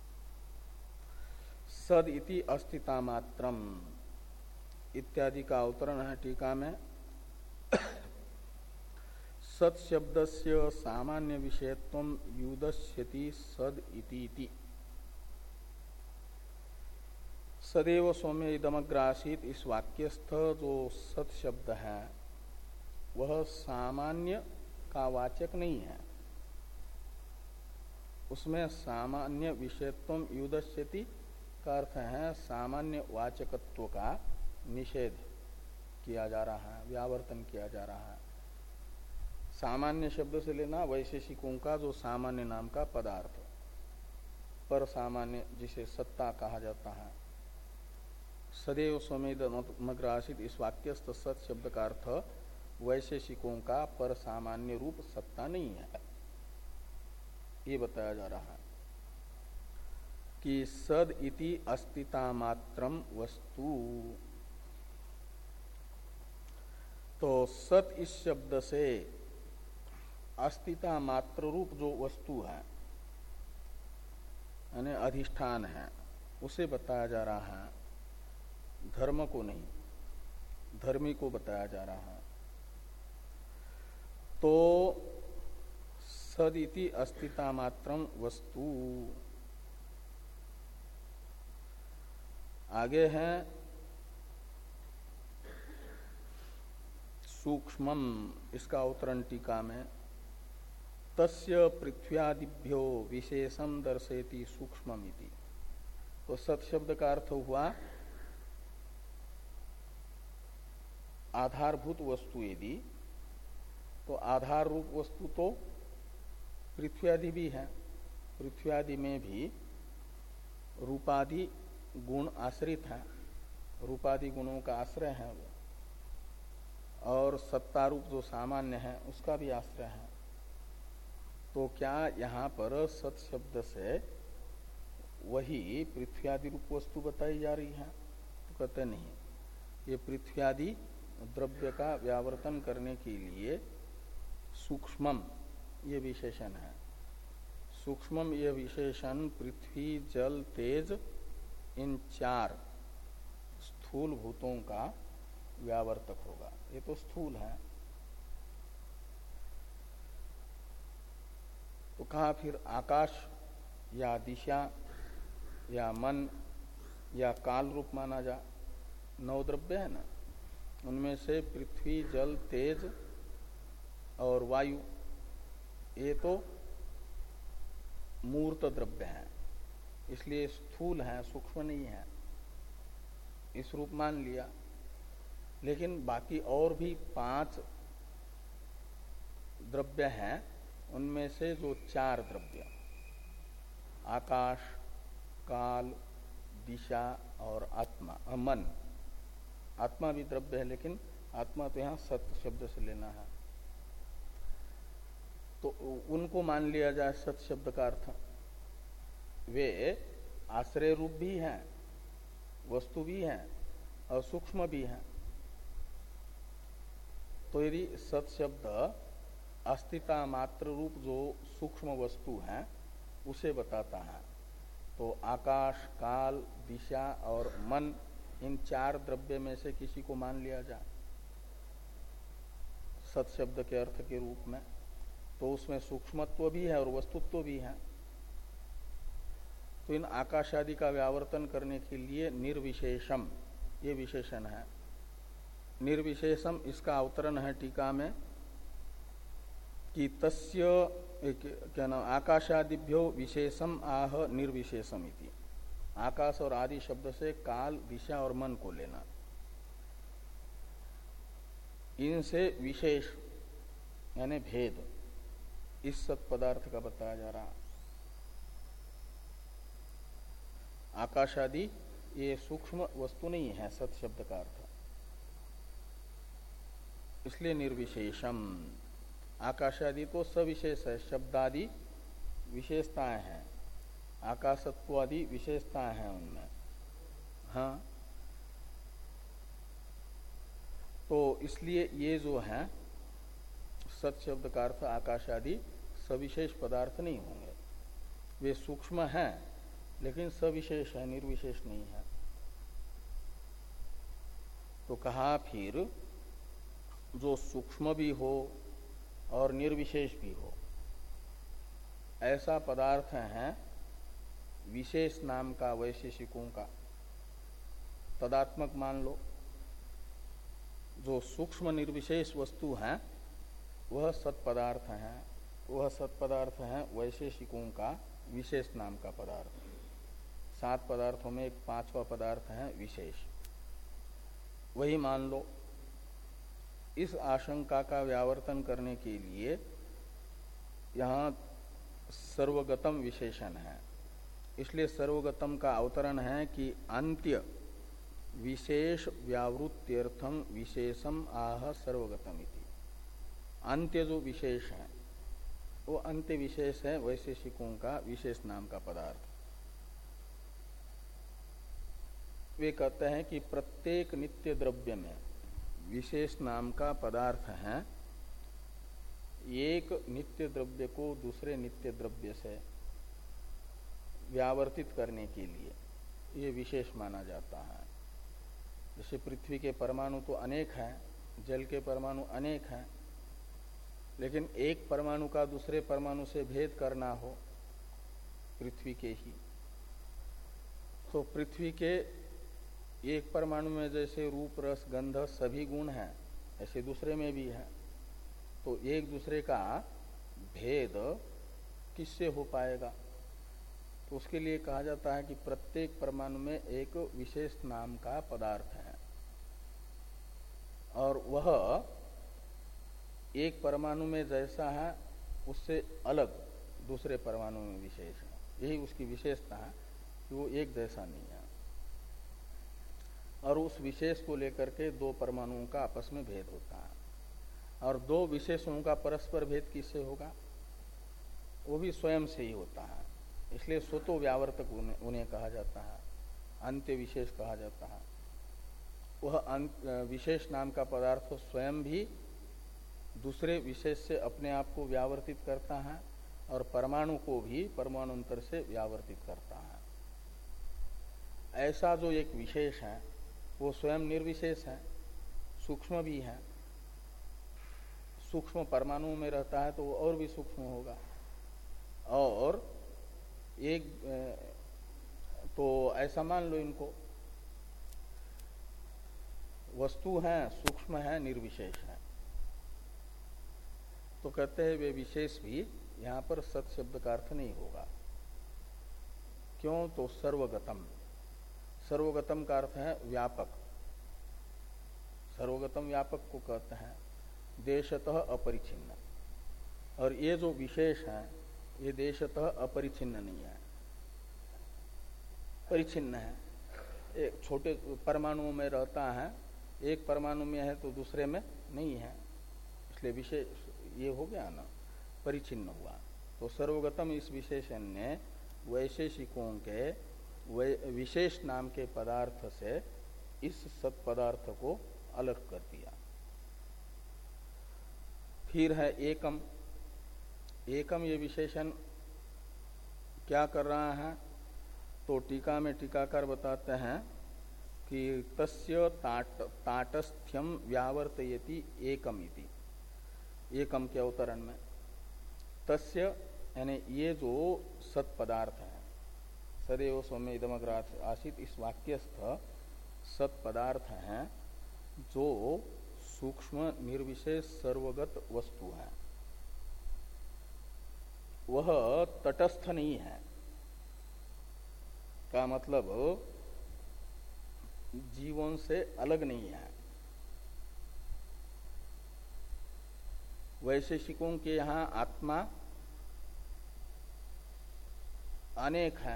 सद इति अस्तिता मात्रम इत्यादि का अवतरण है टीका में। सत शब्दस्य सामान्य विषयत्वं युदस्यति सद इति। सदैव सौम्य इदमग्र आसीत इस वाक्यस्थ जो सत शब्द है वह सामान्य का वाचक नहीं है, उसमें सामान्य विषयत्वम युदस्यति का अर्थ है सामान्य वाचकत्व का निषेध किया जा रहा है, व्यावर्तन किया जा रहा है। सामान्य शब्द से लेना वैशेषिकों का जो सामान्य नाम का पदार्थ, पर सामान्य जिसे सत्ता कहा जाता है। सदैव सौम्यमग्र आसीत इस वाक्यस्थ सत शब्द का अर्थ वैशेषिकों का पर सामान्य रूप सत्ता नहीं है, ये बताया जा रहा है कि सद इति अस्तिता मात्रम वस्तु। तो सत इस शब्द से अस्तिता मात्र रूप जो वस्तु है यानी अधिष्ठान है उसे बताया जा रहा है, धर्म को नहीं, धर्मी को बताया जा रहा है। तो सदिति अस्तिता मात्रम वस्तु। आगे है सूक्ष्मम, इसका अवतरण टीका में तस्य पृथ्व्यादिभ्यो विशेषम दर्शयति सूक्ष्मम इति। तो सत शब्द का अर्थ हुआ आधारभूत वस्तु, यदि तो आधार रूप वस्तु तो पृथ्वी आदि भी है, पृथ्वी आदि में भी रूपादि गुण आश्रित है, रूपादि गुणों का आश्रय है वो, और सत्तारूप जो सामान्य है उसका भी आश्रय है। तो क्या यहाँ पर सत शब्द से वही पृथ्वी आदि रूप वस्तु बताई जा रही है? तो कहते नहीं, ये पृथ्वी आदि द्रव्य का व्यावर्तन करने के लिए सूक्ष्मम ये विशेषण है। सूक्ष्मम ये विशेषण पृथ्वी जल तेज इन चार स्थूल भूतों का व्यावर्तक होगा। ये तो स्थूल है। तो कहा फिर आकाश या दिशा या मन या काल रूप माना जा, नौ द्रव्य है ना, उनमें से पृथ्वी जल तेज और वायु ये तो मूर्त द्रव्य हैं, इसलिए स्थूल है, सूक्ष्म नहीं है, इस रूप मान लिया। लेकिन बाकी और भी पांच द्रव्य हैं, उनमें से जो चार द्रव्य आकाश, काल, दिशा और आत्मा, मन, आत्मा भी द्रव्य है लेकिन आत्मा तो यहाँ सत शब्द से लेना है, तो उनको मान लिया जाए सत शब्द का अर्थ। वे आश्रय रूप भी हैं, वस्तु भी हैं और सूक्ष्म भी हैं। तो यदि सत शब्द अस्तिता मात्र रूप जो सूक्ष्म वस्तु है उसे बताता है, तो आकाश, काल, दिशा और मन इन चार द्रव्य में से किसी को मान लिया जाए सत शब्द के अर्थ के रूप में, तो उसमें सूक्ष्मत्व भी है और वस्तुत्व भी है। तो तो इन आकाश आदि का व्यावर्तन करने के लिए निर्विशेषम ये विशेषण है। निर्विशेषम इसका अवतरण है टीका में कि तस्य क्या नाम आकाशादिभ्यो विशेषम आह निर्विशेषम इति। आकाश और आदि शब्द से काल, दिशा और मन को लेना, इनसे विशेष यानी भेद इस सत पदार्थ का बताया जा रहा। आकाश आदि ये सूक्ष्म वस्तु नहीं है सत शब्द का अर्थ, इसलिए निर्विशेषम। आकाश आदि तो सविशेष है, शब्दादि विशेषताएं हैं, आकाशत्व आदि विशेषताएं हैं उनमें। हाँ, तो इसलिए ये जो है सत शब्द का अर्थ आकाश आदि सविशेष पदार्थ नहीं होंगे, वे सूक्ष्म हैं लेकिन सविशेष है, निर्विशेष नहीं है। तो कहा फिर जो सूक्ष्म भी हो और निर्विशेष भी हो ऐसा पदार्थ है विशेष नाम का वैशेषिकों का तदात्मक मान लो। जो सूक्ष्म निर्विशेष वस्तु है वह सत्पदार्थ है, वह सत्पदार्थ है वैशेषिकों का विशेष नाम का पदार्थ। सात पदार्थों में एक पांचवा पदार्थ है विशेष, वही मान लो। इस आशंका का व्यावर्तन करने के लिए यहाँ सर्वगतम विशेषण है, इसलिए सर्वगतम का अवतरण है कि अंत्य विशेष व्यावृत्त्यर्थम विशेषम आह सर्वगतम इति। अंत्य जो विशेष है वो अंत्य विशेष है वैशेषिकों का विशेष नाम का पदार्थ। वे कहते हैं कि प्रत्येक नित्य द्रव्य में विशेष नाम का पदार्थ है, एक नित्य द्रव्य को दूसरे नित्य द्रव्य से व्यावर्तित करने के लिए ये विशेष माना जाता है। जैसे पृथ्वी के परमाणु तो अनेक हैं, जल के परमाणु अनेक हैं, लेकिन एक परमाणु का दूसरे परमाणु से भेद करना हो पृथ्वी के ही, तो पृथ्वी के एक परमाणु में जैसे रूप, रस, गंध सभी गुण हैं, ऐसे दूसरे में भी है। तो एक दूसरे का भेद किससे हो पाएगा? तो उसके लिए कहा जाता है कि प्रत्येक परमाणु में एक विशेष नाम का पदार्थ है और वह एक परमाणु में जैसा है उससे अलग दूसरे परमाणु में विशेष है। यही उसकी विशेषता है कि वो एक जैसा नहीं है और उस विशेष को लेकर के दो परमाणुओं का आपस में भेद होता है। और दो विशेषों का परस्पर भेद किससे होगा? वो भी स्वयं से ही होता है, इसलिए स्वतो व्यावर्तक उन्हें, उन्हें कहा जाता है, अंत्य विशेष कहा जाता है। वह विशेष नाम का पदार्थ स्वयं भी दूसरे विशेष से अपने आप को व्यावर्तित करता है और परमाणु को भी परमाणुंतर से व्यावर्तित करता है। ऐसा जो एक विशेष है वो स्वयं निर्विशेष है, सूक्ष्म भी है। सूक्ष्म परमाणु में रहता है तो वो और भी सूक्ष्म होगा। और एक तो ऐसा मान लो, इनको वस्तु है, सूक्ष्म है, निर्विशेष है, तो कहते हैं वे विशेष भी यहाँ पर सत शब्द का अर्थ नहीं होगा। क्यों? तो सर्वगतम, सर्वगतम का अर्थ है व्यापक। सर्वगतम व्यापक को कहते हैं देशतः अपरिछिन्न, और ये जो विशेष है ये देशतः अपरिछिन्न नहीं है, परिछिन्न है। एक छोटे परमाणुओं में रहता है, एक परमाणु में है तो दूसरे में नहीं है, इसलिए विशेष ये हो गया ना, परिचिन्न हुआ। तो सर्वगतम इस विशेषण ने वैशेषिकों के विशेष नाम के पदार्थ से इस सत पदार्थ को अलग कर दिया। फिर है एकम। एकम ये विशेषण क्या कर रहा है? तो टीका में टीकाकार बताते हैं कि तस्य ताट ताटस्थ्यम व्यावर्तयति एकम इति। एकम के अवतरण में तस्य यानी ये जो सत पदार्थ है, तदेव सौम्य इदमग्र आसीत, इस वाक्यस्थ सत पदार्थ हैं जो सूक्ष्म निर्विशेष सर्वगत वस्तु है, वह तटस्थ नहीं है। का मतलब जीवों से अलग नहीं है। वैशेषिकों के यहाँ आत्मा अनेक हैं।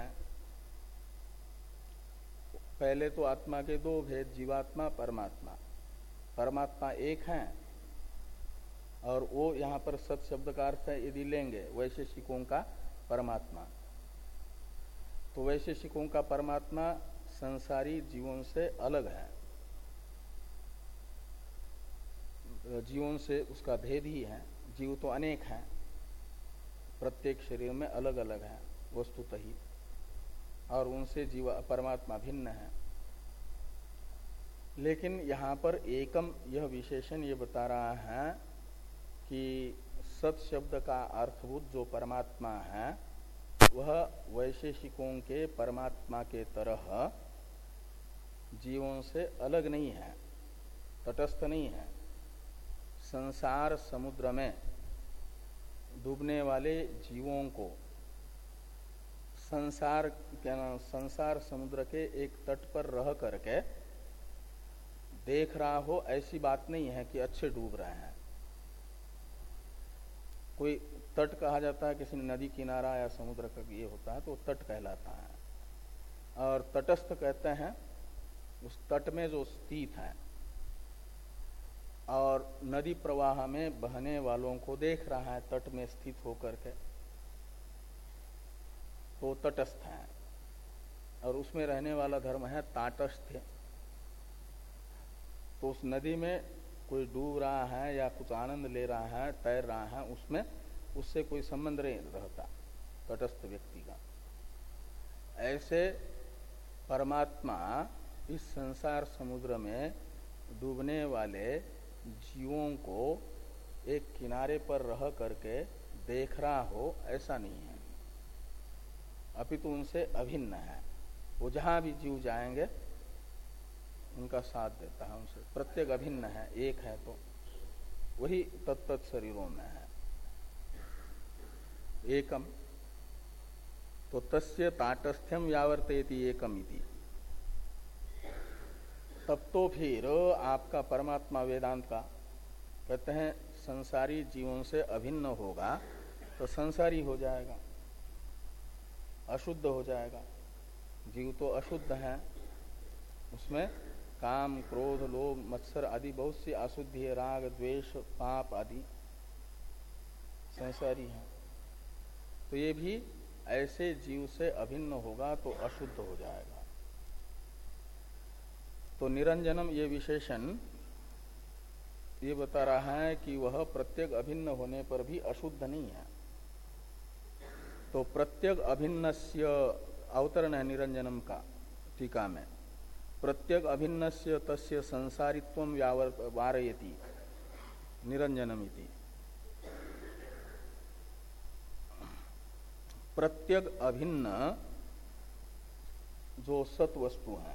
पहले तो आत्मा के दो भेद, जीवात्मा परमात्मा। परमात्मा एक है और वो यहाँ पर सत शब्द का अर्थ है यदि लेंगे वैशेषिकों का परमात्मा, तो वैशेषिकों का परमात्मा संसारी जीवों से अलग है। जीवों से उसका भेद ही है। जीव तो अनेक हैं, प्रत्येक शरीर में अलग अलग है वस्तुतः ही, और उनसे जीव परमात्मा भिन्न है। लेकिन यहाँ पर एकम यह विशेषण ये बता रहा है कि सत शब्द का अर्थभूत जो परमात्मा है वह वैशेषिकों के परमात्मा के तरह जीवों से अलग नहीं है, तटस्थ नहीं है। संसार समुद्र में डूबने वाले जीवों को संसार क्या ना संसार समुद्र के एक तट पर रह करके देख रहा हो, ऐसी बात नहीं है कि अच्छे डूब रहे हैं। कोई तट कहा जाता है, किसी नदी किनारा या समुद्र का ये होता है तो तट कहलाता है। और तटस्थ कहते हैं उस तट में जो स्थित है और नदी प्रवाह में बहने वालों को देख रहा है तट में स्थित होकर के, तो तटस्थ है। और उसमें रहने वाला धर्म है ताटस्थ। तो उस नदी में कोई डूब रहा है या कुछ आनंद ले रहा है, तैर रहा है, उसमें उससे कोई संबंध नहीं रहता तटस्थ व्यक्ति का। ऐसे परमात्मा इस संसार समुद्र में डूबने वाले जीवों को एक किनारे पर रह करके देख रहा हो, ऐसा नहीं है। अपितु उनसे अभिन्न है। वो जहां भी जीव जाएंगे उनका साथ देता है, उनसे प्रत्येक अभिन्न है, एक है। तो वही तत्त शरीरों में है एकम। तो तस्य ताटस्थ्यम व्यावर्तयति एकम इति। तब तो फिर आपका परमात्मा वेदांत का कहते हैं संसारी जीवों से अभिन्न होगा तो संसारी हो जाएगा, अशुद्ध हो जाएगा। जीव तो अशुद्ध है, उसमें काम क्रोध लोभ मत्सर आदि बहुत सी अशुद्धि है, राग द्वेष पाप आदि संसारी है। तो ये भी ऐसे जीव से अभिन्न होगा तो अशुद्ध हो जाएगा। तो निरंजनम ये विशेषण ये बता रहा है कि वह प्रत्येक अभिन्न होने पर भी अशुद्ध नहीं है। तो प्रत्येक अभिन्नस्य अवतरण है निरंजनम का टीका में, प्रत्येक अभिन्नस्य तस्य संसारित्वम वारयति निरंजनम इति। प्रत्येक अभिन्न जो सत वस्तु है,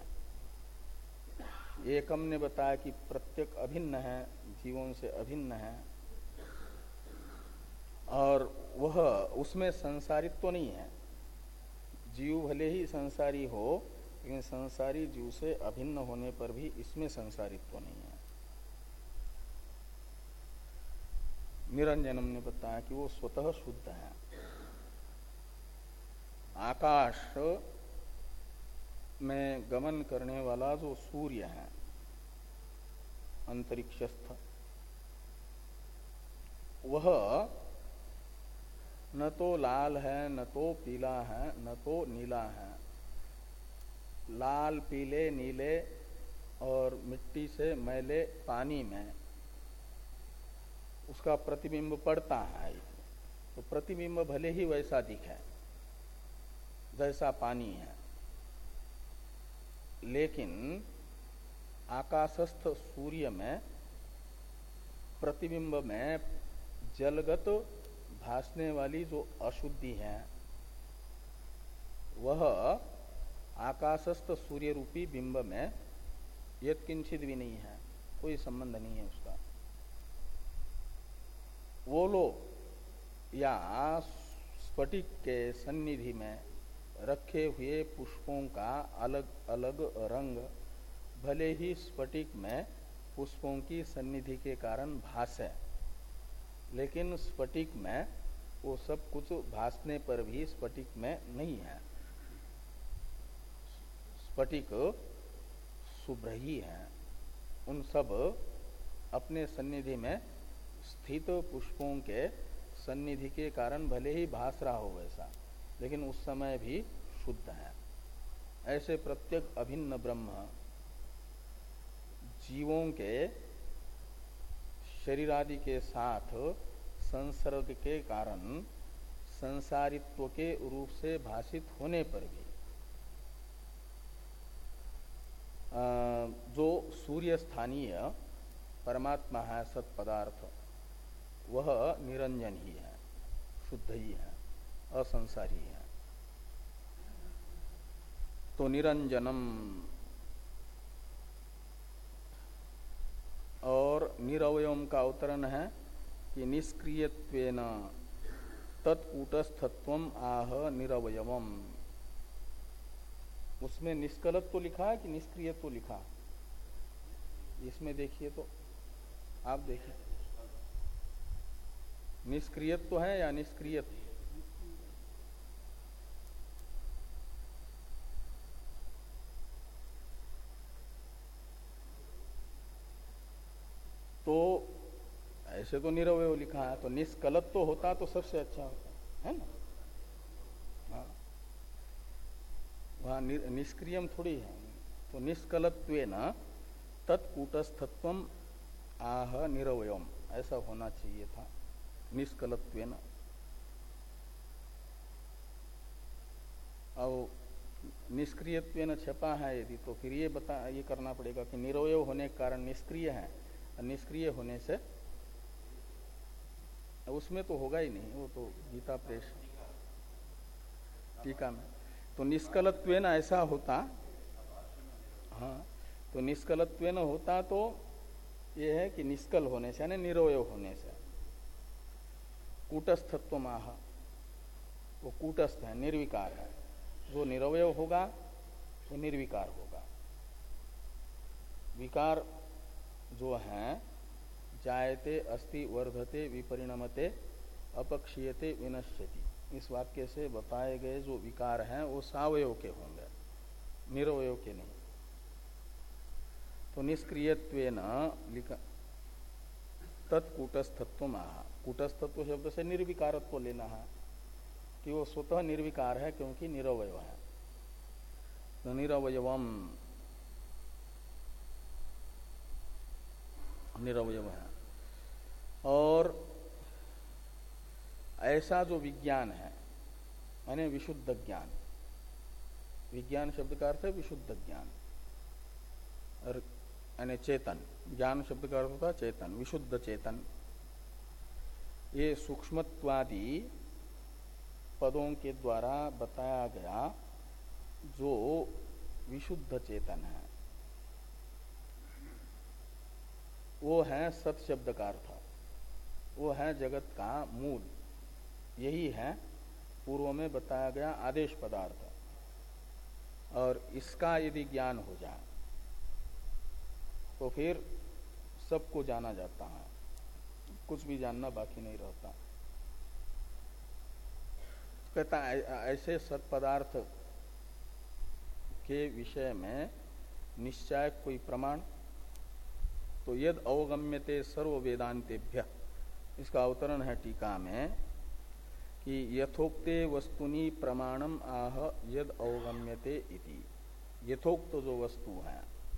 एकम ने बताया कि प्रत्येक अभिन्न है, जीवों से अभिन्न है, और वह उसमें संसारित्व तो नहीं है। जीव भले ही संसारी हो, लेकिन संसारी जीव से अभिन्न होने पर भी इसमें संसारित्व तो नहीं है। निरंजनम ने बताया कि वो स्वतः शुद्ध है। आकाश में गमन करने वाला जो सूर्य है अंतरिक्षस्थ, वह न तो लाल है, न तो पीला है, न तो नीला है। लाल पीले नीले और मिट्टी से मैले पानी में उसका प्रतिबिंब पड़ता है, तो प्रतिबिंब भले ही वैसा दिखे जैसा पानी है, लेकिन आकाशस्थ सूर्य में प्रतिबिंब में जलगत भासने वाली जो अशुद्धि है वह आकाशस्थ सूर्य रूपी बिंब में यत्किंचित भी नहीं है, कोई संबंध नहीं है उसका। वो लोग या स्फटिक के सन्निधि में रखे हुए पुष्पों का अलग अलग रंग भले ही स्फटिक में पुष्पों की सन्निधि के कारण भास है, लेकिन स्फटिक में वो सब कुछ भासने पर भी स्फटिक में नहीं है। स्फटिक शुभ्र ही है। उन सब अपने सन्निधि में स्थित पुष्पों के सन्निधि के कारण भले ही भास रहा हो वैसा, लेकिन उस समय भी शुद्ध है। ऐसे प्रत्येक अभिन्न ब्रह्म जीवों के शरीरादि के साथ संसर्ग के कारण संसारित्व के रूप से भाषित होने पर भी जो सूर्य स्थानीय परमात्मा है सत्पदार्थ, वह निरंजन ही है, शुद्ध ही है, असंसारी है। तो निरंजनम और निरवयम का अवतरण है कि निष्क्रियत्वेन तत्कूटस्थत्वम आह निरवयवम। उसमें निष्कलत्व तो लिखा है कि निष्क्रियत्व तो लिखा? इसमें देखिए तो आप देखिए, निष्क्रियत्व तो है या निष्क्रियत्व? तो ऐसे तो निरवय लिखा है, तो निष्कलत्व तो होता तो सबसे अच्छा होता है ना। हाँ, वहां निष्क्रियम थोड़ी है। तो निष्कलत्वेन तत्कूटस्थत्वम आह निरवयम ऐसा होना चाहिए था, निष्कलत्वेन। और निष्क्रियत्वेन छपा है यदि, तो फिर ये बता ये करना पड़ेगा कि निरवय होने के कारण निष्क्रिय है, निष्क्रिय होने से उसमें तो होगा ही नहीं, वो तो गीता प्रेस टीका में। तो निष्कलत्वेन ऐसा होता, हाँ, तो निष्कलत्वेन होता तो ये है कि निष्कल होने से यानी निरवय होने से। कूटस्थत्व माह, वो कूटस्थ है, निर्विकार है। जो निरवय होगा वो निर्विकार होगा। विकार जो है जायते अस्ति वर्धते विपरिणमते अपक्षीयते विनश्यति, इस वाक्य से बताए गए जो विकार हैं वो सावयव के होंगे, निरवय के नहीं। तो निष्क्रियत्वेन लिखा तत्कूटस्थत्व आह, कूटस्थत्व शब्द से निर्विकारत्व लेना है कि वो स्वतः निर्विकार है क्योंकि निरवय है। तो निरवयवम, निरवय है। और ऐसा जो विज्ञान है यानी विशुद्ध ज्ञान, विज्ञान शब्द का अर्थ है विशुद्ध ज्ञान, और यानी चेतन, ज्ञान शब्द का अर्थ होता है चेतन, विशुद्ध चेतन। ये सूक्ष्मत्वादि पदों के द्वारा बताया गया जो विशुद्ध चेतन है वो है सत शब्द का अर्थ, वो है जगत का मूल, यही है पूर्व में बताया गया आदेश पदार्थ। और इसका यदि ज्ञान हो जाए तो फिर सबको जाना जाता है, कुछ भी जानना बाकी नहीं रहता। कहता है ऐसे सत पदार्थ के विषय में निश्चय कोई प्रमाण, तो यद अवगम्यते सर्व वेदांतेभ्य, इसका अवतरण है टीका में कि यथोक्ते वस्तुनि प्रमाणम आह यद अवगम्यते इति। यथोक्त जो वस्तु है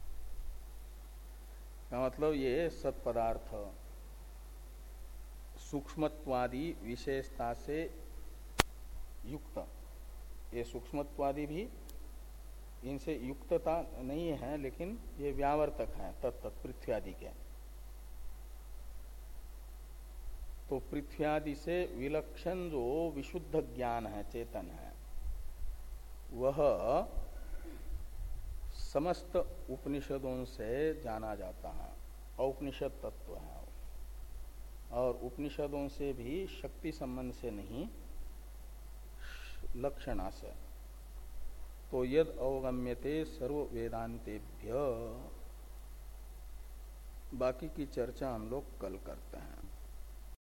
का मतलब ये सत पदार्थ सूक्ष्मत्वादि विशेषता से युक्त, ये सूक्ष्मत्वादि भी इनसे युक्तता नहीं है, लेकिन ये व्यावर्तक है तत्त पृथ्वी आदि के। तो पृथ्वी आदि से विलक्षण जो विशुद्ध ज्ञान है, चेतन है, वह समस्त उपनिषदों से जाना जाता है, औपनिषद तत्व है। और उपनिषदों से भी शक्ति संबंध से नहीं, लक्षणा से। तो यद अवगम्यते सर्व वेदांतेभ्य, बाकी की चर्चा हम लोग कल करते हैं।